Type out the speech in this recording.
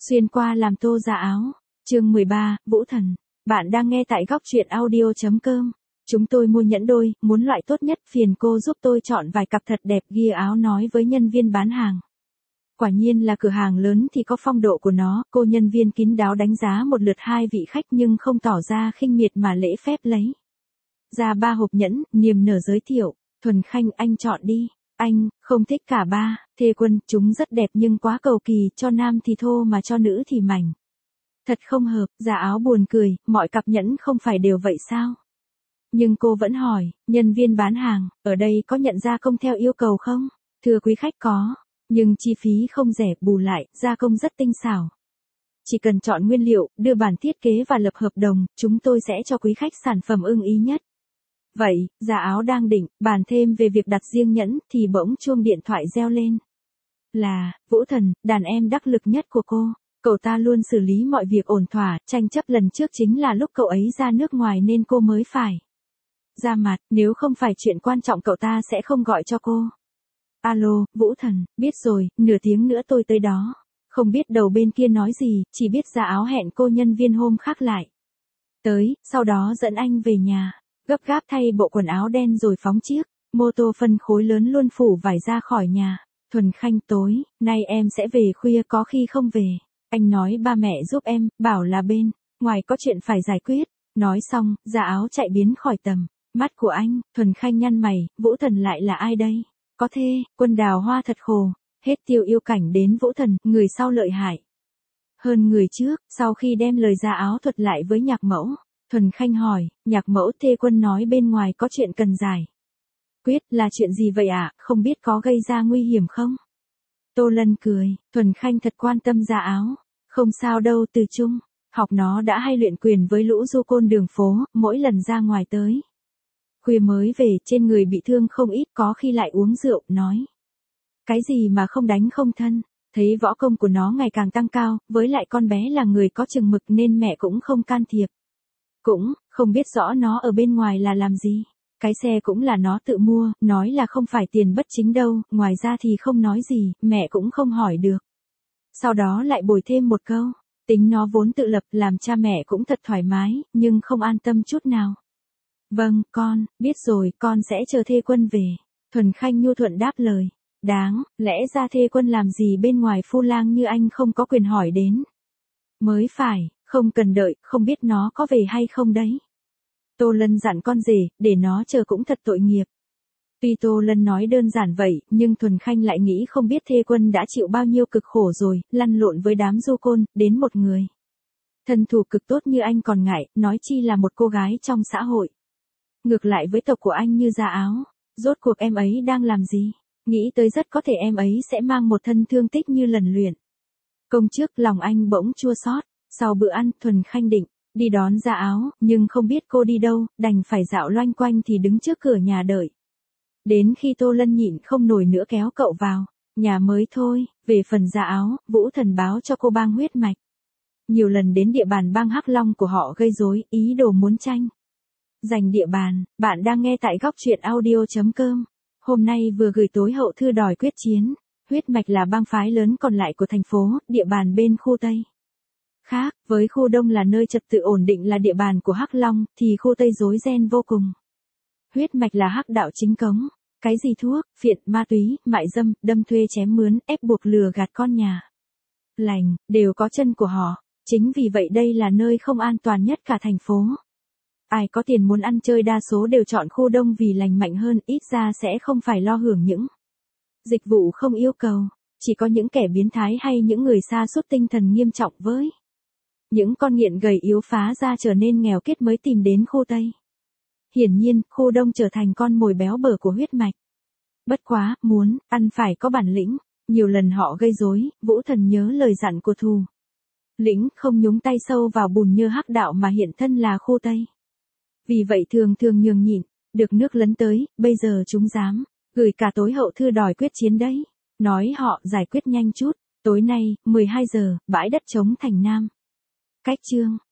Xuyên qua làm tô ra áo. Chương 13, Vũ Thần. Bạn đang nghe tại góc truyện audio.com. Chúng tôi mua nhẫn đôi, muốn loại tốt nhất, phiền cô giúp tôi chọn vài cặp thật đẹp, ghi áo nói với nhân viên bán hàng. Quả nhiên là cửa hàng lớn thì có phong độ của nó, cô nhân viên kín đáo đánh giá một lượt hai vị khách nhưng không tỏ ra khinh miệt mà lễ phép lấy ra 3 hộp nhẫn, niềm nở giới thiệu. Thuần Khanh, anh chọn đi. Anh không thích cả 3. Thê Quân, chúng rất đẹp nhưng quá cầu kỳ, cho nam thì thô mà cho nữ thì mảnh. Thật không hợp. Giả áo buồn cười, mọi cặp nhẫn không phải đều vậy sao? Nhưng cô vẫn hỏi, nhân viên bán hàng, ở đây có nhận gia công theo yêu cầu không? Thưa quý khách, có, nhưng chi phí không rẻ, bù lại, gia công rất tinh xảo. Chỉ cần chọn nguyên liệu, đưa bản thiết kế và lập hợp đồng, chúng tôi sẽ cho quý khách sản phẩm ưng ý nhất. Vậy, Giả áo đang định bàn thêm về việc đặt riêng nhẫn thì bỗng chuông điện thoại reo lên. Là Vũ Thần, đàn em đắc lực nhất của cô. Cậu ta luôn xử lý mọi việc ổn thỏa, tranh chấp lần trước chính là lúc cậu ấy ra nước ngoài nên cô mới phải ra mặt, nếu không phải chuyện quan trọng cậu ta sẽ không gọi cho cô. Alo, Vũ Thần, biết rồi, nửa tiếng nữa tôi tới đó. Không biết đầu bên kia nói gì, chỉ biết Giả áo hẹn cô nhân viên hôm khác lại tới, sau đó dẫn anh về nhà. Gấp gáp thay bộ quần áo đen rồi phóng chiếc mô tô phân khối lớn luôn phủ vải ra khỏi nhà. Thuần Khanh, tối nay em sẽ về khuya, có khi không về. Anh nói ba mẹ giúp em, bảo là bên ngoài có chuyện phải giải quyết. Nói xong, Giả áo chạy biến khỏi tầm mắt của anh. Thuần Khanh nhăn mày, Vũ Thần lại là ai đây? Có Thê Quân đào hoa thật khổ. Hết Tiêu Yêu Cảnh đến Vũ Thần, người sau lợi hại hơn người trước. Sau khi đem lời Giả áo thuật lại với nhạc mẫu, Thuần Khanh hỏi, nhạc mẫu, Thê Quân nói bên ngoài có chuyện cần giải quyết, là chuyện gì vậy ạ, không biết có gây ra nguy hiểm không? Tô Lân cười, Thuần Khanh thật quan tâm Giả áo. Không sao đâu, từ chung học nó đã hay luyện quyền với lũ du côn đường phố, mỗi lần ra ngoài tới khuya mới về, trên người bị thương không ít, có khi lại uống rượu, nói cái gì mà không đánh không thân. Thấy võ công của nó ngày càng tăng cao, với lại con bé là người có chừng mực nên mẹ cũng không can thiệp. Cũng không biết rõ nó ở bên ngoài là làm gì. Cái xe cũng là nó tự mua, nói là không phải tiền bất chính đâu, ngoài ra thì không nói gì, mẹ cũng không hỏi được. Sau đó lại bồi thêm một câu, tính nó vốn tự lập, làm cha mẹ cũng thật thoải mái, nhưng không an tâm chút nào. Vâng, con biết rồi, con sẽ chờ Thê Quân về. Thuần Khanh nhu thuận đáp lời. Đáng lẽ ra Thê Quân làm gì bên ngoài phu lang như anh không có quyền hỏi đến mới phải, không cần đợi, không biết nó có về hay không đấy. Tô Lân dặn con rể, để nó chờ cũng thật tội nghiệp. Tuy Tô Lân nói đơn giản vậy, nhưng Thuần Khanh lại nghĩ không biết Thê Quân đã chịu bao nhiêu cực khổ rồi, lăn lộn với đám du côn, đến một người thân thủ cực tốt như anh còn ngại, nói chi là một cô gái trong xã hội. Ngược lại với tộc của anh như Giả áo, rốt cuộc em ấy đang làm gì? Nghĩ tới rất có thể em ấy sẽ mang một thân thương tích như lần luyện công trước, lòng anh bỗng chua xót. Sau bữa ăn, Thuần Khanh định đi đón Giả áo, nhưng không biết cô đi đâu, đành phải dạo loanh quanh thì đứng trước cửa nhà đợi. Đến khi Tô Lân nhịn không nổi nữa kéo cậu vào nhà mới thôi. Về phần Giả áo, Vũ Thần báo cho cô bang huyết mạch nhiều lần đến địa bàn bang Hắc Long của họ gây rối, ý đồ muốn tranh giành địa bàn. Bạn đang nghe tại góc truyện audio.com. Hôm nay vừa gửi tối hậu thư đòi quyết chiến. Huyết mạch là bang phái lớn còn lại của thành phố, địa bàn bên khu Tây khác, với khu Đông là nơi trật tự ổn định là địa bàn của Hắc Long, thì khu Tây rối ren vô cùng. Huyết mạch là hắc đạo chính cống, cái gì thuốc, phiện, ma túy, mại dâm, đâm thuê chém mướn, ép buộc lừa gạt con nhà lành, đều có chân của họ. Chính vì vậy đây là nơi không an toàn nhất cả thành phố. Ai có tiền muốn ăn chơi đa số đều chọn khu Đông vì lành mạnh hơn, ít ra sẽ không phải lo hưởng những dịch vụ không yêu cầu. Chỉ có những kẻ biến thái hay những người sa sút tinh thần nghiêm trọng với những con nghiện gầy yếu phá ra trở nên nghèo kiết mới tìm đến khu Tây. Hiển nhiên, khu Đông trở thành con mồi béo bở của huyết mạch. Bất quá, muốn ăn phải có bản lĩnh. Nhiều lần họ gây rối, Vũ Thần nhớ lời dặn của thủ lĩnh không nhúng tay sâu vào bùn nhơ hắc đạo mà hiện thân là khu Tây. Vì vậy thường thường nhường nhịn, được nước lấn tới, bây giờ chúng dám gửi cả tối hậu thư đòi quyết chiến đấy. Nói họ giải quyết nhanh chút. Tối nay, 12 giờ, bãi đất trống thành Nam cách Chương